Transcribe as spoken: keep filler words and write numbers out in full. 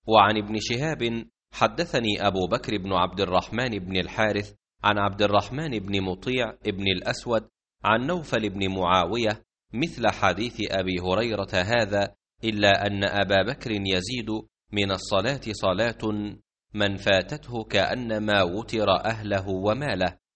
وعن ابن شهاب حدثني أبو بكر بن عبد الرحمن بن الحارث عن عبد الرحمن بن مطيع بن الأسود عن نوفل بن معاوية مثل حديث أبي هريرة هذا، إلا أن أبا بكر يزيد: من الصلاة صلاة من فاتته كأنما وتر أهله وماله.